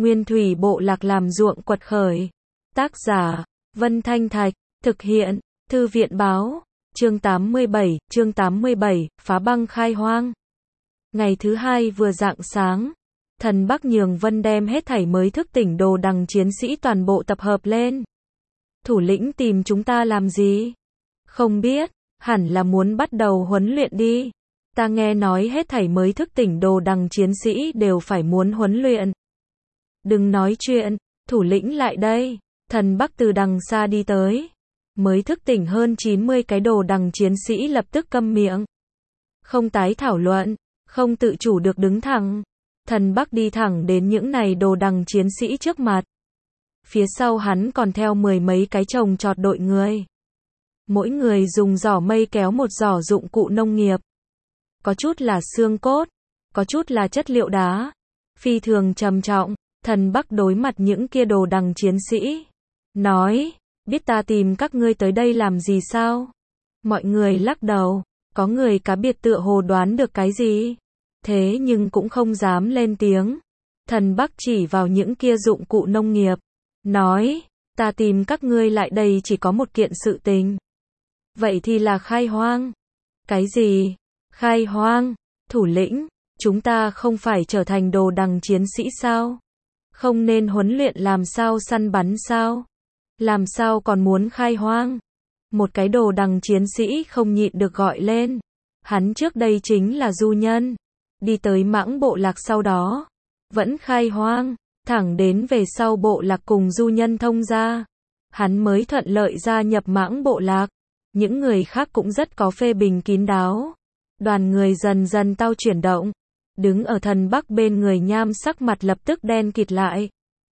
Nguyên thủy bộ lạc làm ruộng quật khởi. Tác giả, Vân Thanh Thạch, thực hiện, Thư viện báo, chương 87, phá băng khai hoang. Ngày thứ hai vừa rạng sáng, thần Bắc Nhường Vân đem hết thảy mới thức tỉnh đồ đằng chiến sĩ toàn bộ tập hợp lên. Thủ lĩnh tìm chúng ta làm gì? Không biết, hẳn là muốn bắt đầu huấn luyện đi. Ta nghe nói hết thảy mới thức tỉnh đồ đằng chiến sĩ đều phải muốn huấn luyện. Đừng nói chuyện, thủ lĩnh lại đây. Thần Bắc từ đằng xa đi tới. Mới thức tỉnh hơn 90 cái đồ đằng chiến sĩ lập tức câm miệng. Không tái thảo luận, không tự chủ được đứng thẳng. Thần Bắc đi thẳng đến những này đồ đằng chiến sĩ trước mặt. Phía sau hắn còn theo 10 mấy cái trồng trọt đội người. Mỗi người dùng giỏ mây kéo một giỏ dụng cụ nông nghiệp. Có chút là xương cốt, có chút là chất liệu đá. Phi thường trầm trọng, thần Bắc đối mặt những kia đồ đằng chiến sĩ. Nói, biết ta tìm các ngươi tới đây làm gì sao? Mọi người lắc đầu, có người cá biệt tựa hồ đoán được cái gì. Thế nhưng cũng không dám lên tiếng. Thần Bắc chỉ vào những kia dụng cụ nông nghiệp. Nói, ta tìm các ngươi lại đây chỉ có một kiện sự tình. Vậy thì là khai hoang. Cái gì? Khai hoang? Thủ lĩnh, chúng ta không phải trở thành đồ đằng chiến sĩ sao? Không nên huấn luyện làm sao săn bắn sao? Làm sao còn muốn khai hoang? Một cái đồ đằng chiến sĩ không nhịn được gọi lên. Hắn trước đây chính là du nhân. Đi tới Mãng bộ lạc sau đó. Vẫn khai hoang. Thẳng đến về sau bộ lạc cùng du nhân thông ra. Hắn mới thuận lợi gia nhập Mãng bộ lạc. Những người khác cũng rất có phê bình kín đáo. Đoàn người dần dần tao chuyển động. Đứng ở thần Bắc bên người Nham sắc mặt lập tức đen kịt lại.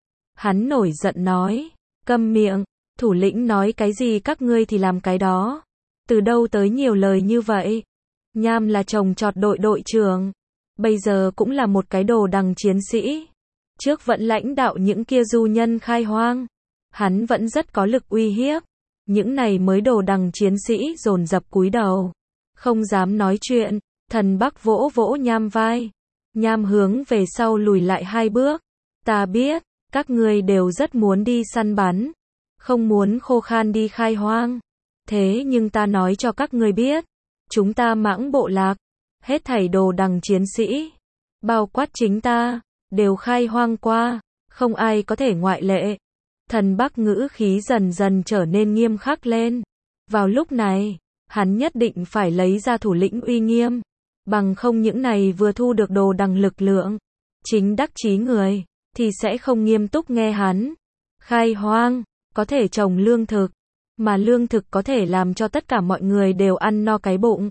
Hắn nổi giận nói. Câm miệng, thủ lĩnh nói cái gì các ngươi thì làm cái đó. Từ đâu tới nhiều lời như vậy? Nham là trồng trọt đội đội trưởng. Bây giờ cũng là một cái đồ đằng chiến sĩ. Trước vẫn lãnh đạo những kia du nhân khai hoang. Hắn vẫn rất có lực uy hiếp. Những này mới đồ đằng chiến sĩ dồn dập cúi đầu. Không dám nói chuyện, thần Bắc vỗ vỗ Nham vai. Nham hướng về sau lùi lại 2 bước. Ta biết, các ngươi đều rất muốn đi săn bắn. Không muốn khô khan đi khai hoang. Thế nhưng ta nói cho các ngươi biết. Chúng ta Mãng bộ lạc. Hết thảy đồ đằng chiến sĩ. Bao quát chính ta. Đều khai hoang qua. Không ai có thể ngoại lệ. Thần Bắc ngữ khí dần dần trở nên nghiêm khắc lên. Vào lúc này, hắn nhất định phải lấy ra thủ lĩnh uy nghiêm. Bằng không những này vừa thu được đồ đằng lực lượng. Chính đắc chí người. Thì sẽ không nghiêm túc nghe hắn. Khai hoang. Có thể trồng lương thực. Mà lương thực có thể làm cho tất cả mọi người đều ăn no cái bụng.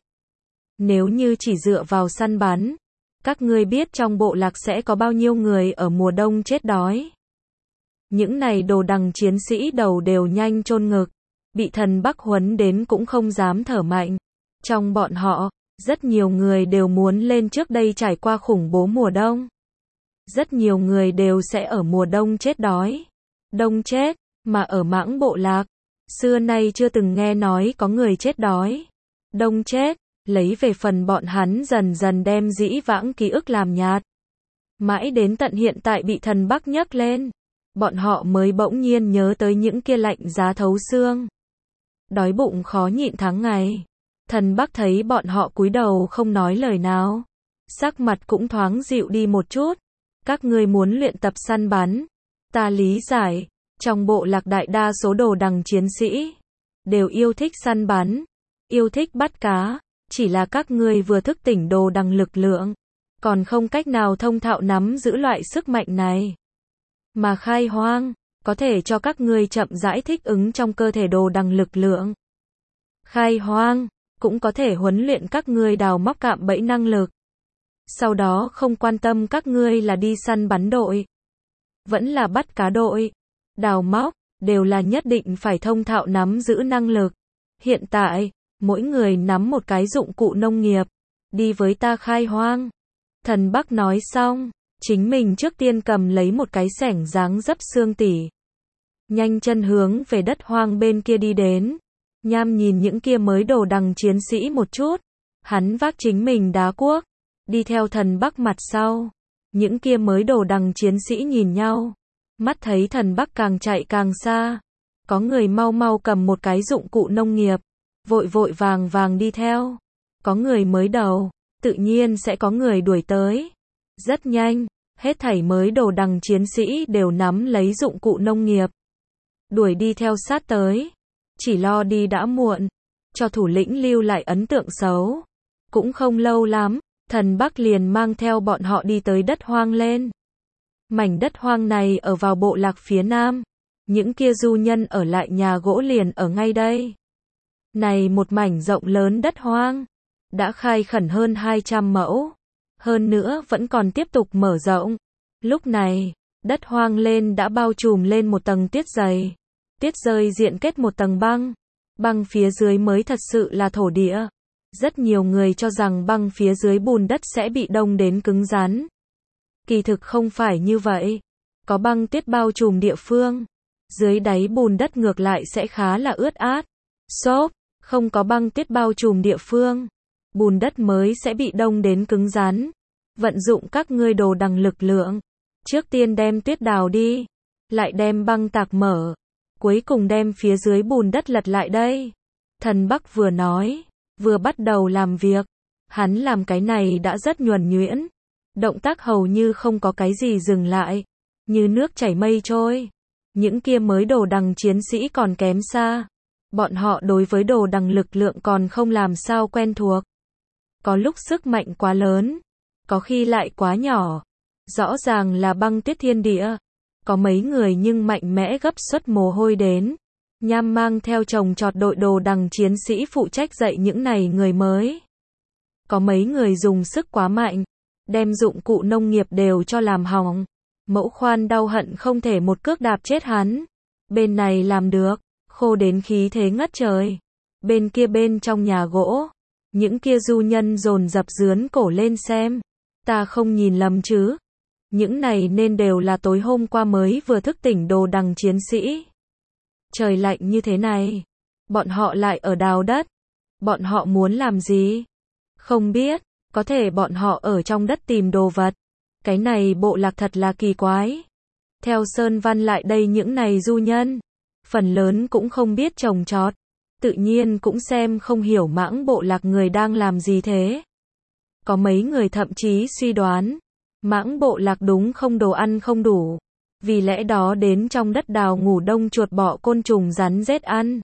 Nếu như chỉ dựa vào săn bắn. Các ngươi biết trong bộ lạc sẽ có bao nhiêu người ở mùa đông chết đói. Những này đồ đằng chiến sĩ đầu đều nhanh chôn ngực. Bị thần Bắc huấn đến cũng không dám thở mạnh. Trong bọn họ, rất nhiều người đều muốn lên trước đây trải qua khủng bố mùa đông. Rất nhiều người đều sẽ ở mùa đông chết đói. Đông chết, mà ở Mãng bộ lạc. Xưa nay chưa từng nghe nói có người chết đói. Đông chết, lấy về phần bọn hắn dần dần đem dĩ vãng ký ức làm nhạt. Mãi đến tận hiện tại bị thần Bắc nhắc lên. Bọn họ mới bỗng nhiên nhớ tới những kia lạnh giá thấu xương. Đói bụng khó nhịn tháng ngày. Thần Bắc thấy bọn họ cúi đầu không nói lời nào. Sắc mặt cũng thoáng dịu đi một chút. Các ngươi muốn luyện tập săn bắn. Ta lý giải. Trong bộ lạc đại đa số đồ đằng chiến sĩ. Đều yêu thích săn bắn. Yêu thích bắt cá. Chỉ là các ngươi vừa thức tỉnh đồ đằng lực lượng. Còn không cách nào thông thạo nắm giữ loại sức mạnh này. Mà khai hoang. Có thể cho các ngươi chậm rãi thích ứng trong cơ thể đồ đằng lực lượng. Khai hoang. Cũng có thể huấn luyện các ngươi đào móc cạm bẫy năng lực. Sau đó không quan tâm các ngươi là đi săn bắn đội. Vẫn là bắt cá đội. Đào móc. Đều là nhất định phải thông thạo nắm giữ năng lực. Hiện tại, mỗi người nắm một cái dụng cụ nông nghiệp. Đi với ta khai hoang. Thần Bắc nói xong. Chính mình trước tiên cầm lấy một cái xẻng dáng dấp xương tỉ. Nhanh chân hướng về đất hoang bên kia đi đến. Nham nhìn những kia mới đồ đằng chiến sĩ một chút. Hắn vác chính mình đá cuốc. Đi theo thần Bắc mặt sau. Những kia mới đồ đằng chiến sĩ nhìn nhau. Mắt thấy Thần Bắc càng chạy càng xa. Có người mau mau cầm một cái dụng cụ nông nghiệp. Vội vội vàng vàng đi theo. Có người mới đầu. Tự nhiên sẽ có người đuổi tới. Rất nhanh. Hết thảy mới đồ đằng chiến sĩ đều nắm lấy dụng cụ nông nghiệp. Đuổi đi theo sát tới. Chỉ lo đi đã muộn. Cho thủ lĩnh lưu lại ấn tượng xấu. Cũng không lâu lắm. Thần Bắc liền mang theo bọn họ đi tới đất hoang lên. Mảnh đất hoang này ở vào bộ lạc phía nam. Những kia du nhân ở lại nhà gỗ liền ở ngay đây. Này một mảnh rộng lớn đất hoang. Đã khai khẩn hơn 200 mẫu. Hơn nữa vẫn còn tiếp tục mở rộng. Lúc này, đất hoang lên đã bao trùm lên một tầng tuyết dày. Tuyết rơi diện kết một tầng băng. Băng phía dưới mới thật sự là thổ địa. Rất nhiều người cho rằng băng phía dưới bùn đất sẽ bị đông đến cứng rắn. Kỳ thực không phải như vậy. Có băng tuyết bao trùm địa phương. Dưới đáy bùn đất ngược lại sẽ khá là ướt át. Xốp, không có băng tuyết bao trùm địa phương. Bùn đất mới sẽ bị đông đến cứng rắn. Vận dụng các ngươi đồ đằng lực lượng. Trước tiên đem tuyết đào đi. Lại đem băng tạc mở. Cuối cùng đem phía dưới bùn đất lật lại đây. Thần Bắc vừa nói. Vừa bắt đầu làm việc. Hắn làm cái này đã rất nhuần nhuyễn. Động tác hầu như không có cái gì dừng lại. Như nước chảy mây trôi. Những kia mới đồ đằng chiến sĩ còn kém xa. Bọn họ đối với đồ đằng lực lượng còn không làm sao quen thuộc. Có lúc sức mạnh quá lớn. Có khi lại quá nhỏ. Rõ ràng là băng tuyết thiên địa. Có mấy người nhưng mạnh mẽ gấp xuất mồ hôi đến. Nham mang theo chồng chọt đội đồ đằng chiến sĩ phụ trách dạy những này người mới. Có mấy người dùng sức quá mạnh. Đem dụng cụ nông nghiệp đều cho làm hỏng. Mẫu khoan đau hận không thể một cước đạp chết hắn. Bên này làm được. Khô đến khí thế ngất trời. Bên kia bên trong nhà gỗ. Những kia du nhân dồn dập dướn cổ lên xem. Ta không nhìn lầm chứ. Những này nên đều là tối hôm qua mới vừa thức tỉnh đồ đằng chiến sĩ. Trời lạnh như thế này. Bọn họ lại ở đào đất. Bọn họ muốn làm gì? Không biết. Có thể bọn họ ở trong đất tìm đồ vật. Cái này bộ lạc thật là kỳ quái. Theo Sơn Văn lại đây những này du nhân. Phần lớn cũng không biết trồng trọt. Tự nhiên cũng xem không hiểu mãng bộ lạc người đang làm gì thế. Có mấy người thậm chí suy đoán. Mãng bộ lạc đúng không đồ ăn không đủ. Vì lẽ đó đến trong đất đào ngủ đông chuột bọ côn trùng rắn rết ăn.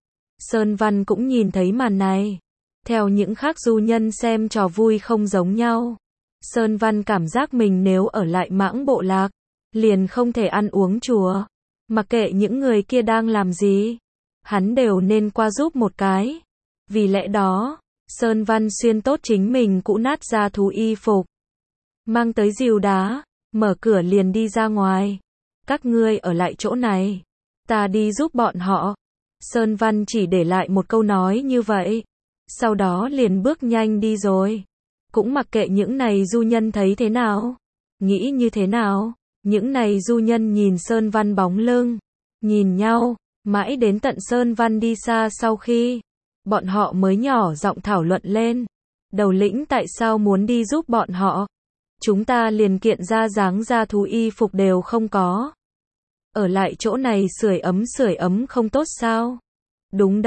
Sơn Văn cũng nhìn thấy màn này. Theo những khác du nhân xem trò vui không giống nhau. Sơn Văn cảm giác mình nếu ở lại mãng bộ lạc. Liền không thể ăn uống chùa. Mặc kệ những người kia đang làm gì. Hắn đều nên qua giúp một cái. Vì lẽ đó, Sơn Văn xuyên tốt chính mình cũ nát ra thú y phục. Mang tới rìu đá, mở cửa liền đi ra ngoài. Các ngươi ở lại chỗ này. Ta đi giúp bọn họ. Sơn Văn chỉ để lại một câu nói như vậy. Sau đó liền bước nhanh đi rồi. Cũng mặc kệ những này du nhân thấy thế nào. Nghĩ như thế nào. Những này du nhân nhìn Sơn Văn bóng lưng. Nhìn nhau. Mãi đến tận Sơn Văn đi xa sau khi. Bọn họ mới nhỏ giọng thảo luận lên. Đầu lĩnh tại sao muốn đi giúp bọn họ. Chúng ta liền kiện ra dáng ra thú y phục đều không có. Ở lại chỗ này sưởi ấm không tốt sao? Đúng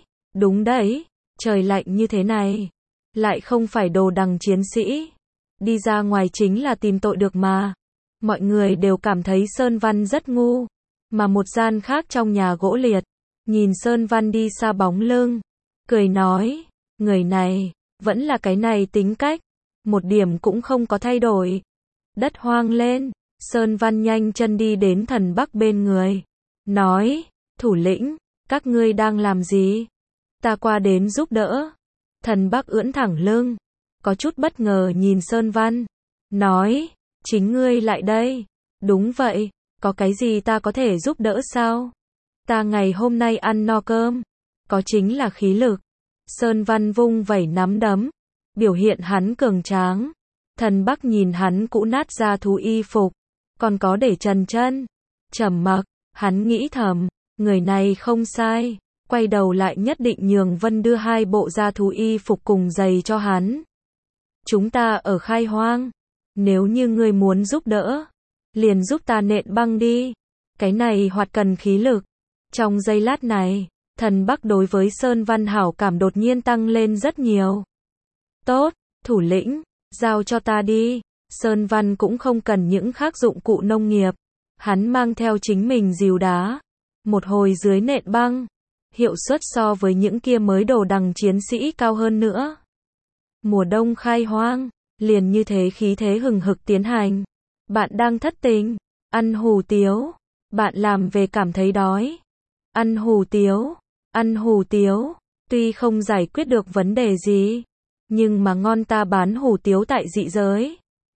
đấy, trời lạnh như thế này. Lại không phải đồ đằng chiến sĩ. Đi ra ngoài chính là tìm tội được mà. Mọi người đều cảm thấy Sơn Văn rất ngu. Mà một gian khác trong nhà gỗ liệt. Nhìn Sơn Văn đi xa bóng lưng. Cười nói, người này, vẫn là cái này tính cách. Một điểm cũng không có thay đổi. Đất hoang lên, Sơn Văn nhanh chân đi đến Thần Bắc bên người. Nói, thủ lĩnh, các ngươi đang làm gì? Ta qua đến giúp đỡ. Thần Bắc ưỡn thẳng lưng. Có chút bất ngờ nhìn Sơn Văn. Nói, chính ngươi lại đây. Đúng vậy, có cái gì ta có thể giúp đỡ sao? Ta ngày hôm nay ăn no cơm. Có chính là khí lực. Sơn Văn vung vẩy nắm đấm. Biểu hiện hắn cường tráng. Thần Bắc nhìn hắn cũ nát ra thú y phục. Còn có để trần chân. Trầm mặc, hắn nghĩ thầm. Người này không sai. Quay đầu lại nhất định nhường Vân đưa 2 bộ da thú y phục cùng giày cho hắn. Chúng ta ở khai hoang. Nếu như ngươi muốn giúp đỡ, liền giúp ta nện băng đi. Cái này hoạt cần khí lực. Trong giây lát này, Thần Bắc đối với Sơn Văn hảo cảm đột nhiên tăng lên rất nhiều. Tốt, thủ lĩnh, giao cho ta đi. Sơn Văn cũng không cần những khác dụng cụ nông nghiệp. Hắn mang theo chính mình rìu đá. Một hồi dưới nện băng. Hiệu suất so với những kia mới đồ đằng chiến sĩ cao hơn nữa. Mùa đông khai hoang, liền như thế khí thế hừng hực tiến hành. Bạn đang thất tình, ăn hủ tiếu. Bạn làm về cảm thấy đói. Ăn hủ tiếu, ăn hủ tiếu. Tuy không giải quyết được vấn đề gì, nhưng mà ngon ta bán hủ tiếu tại dị giới.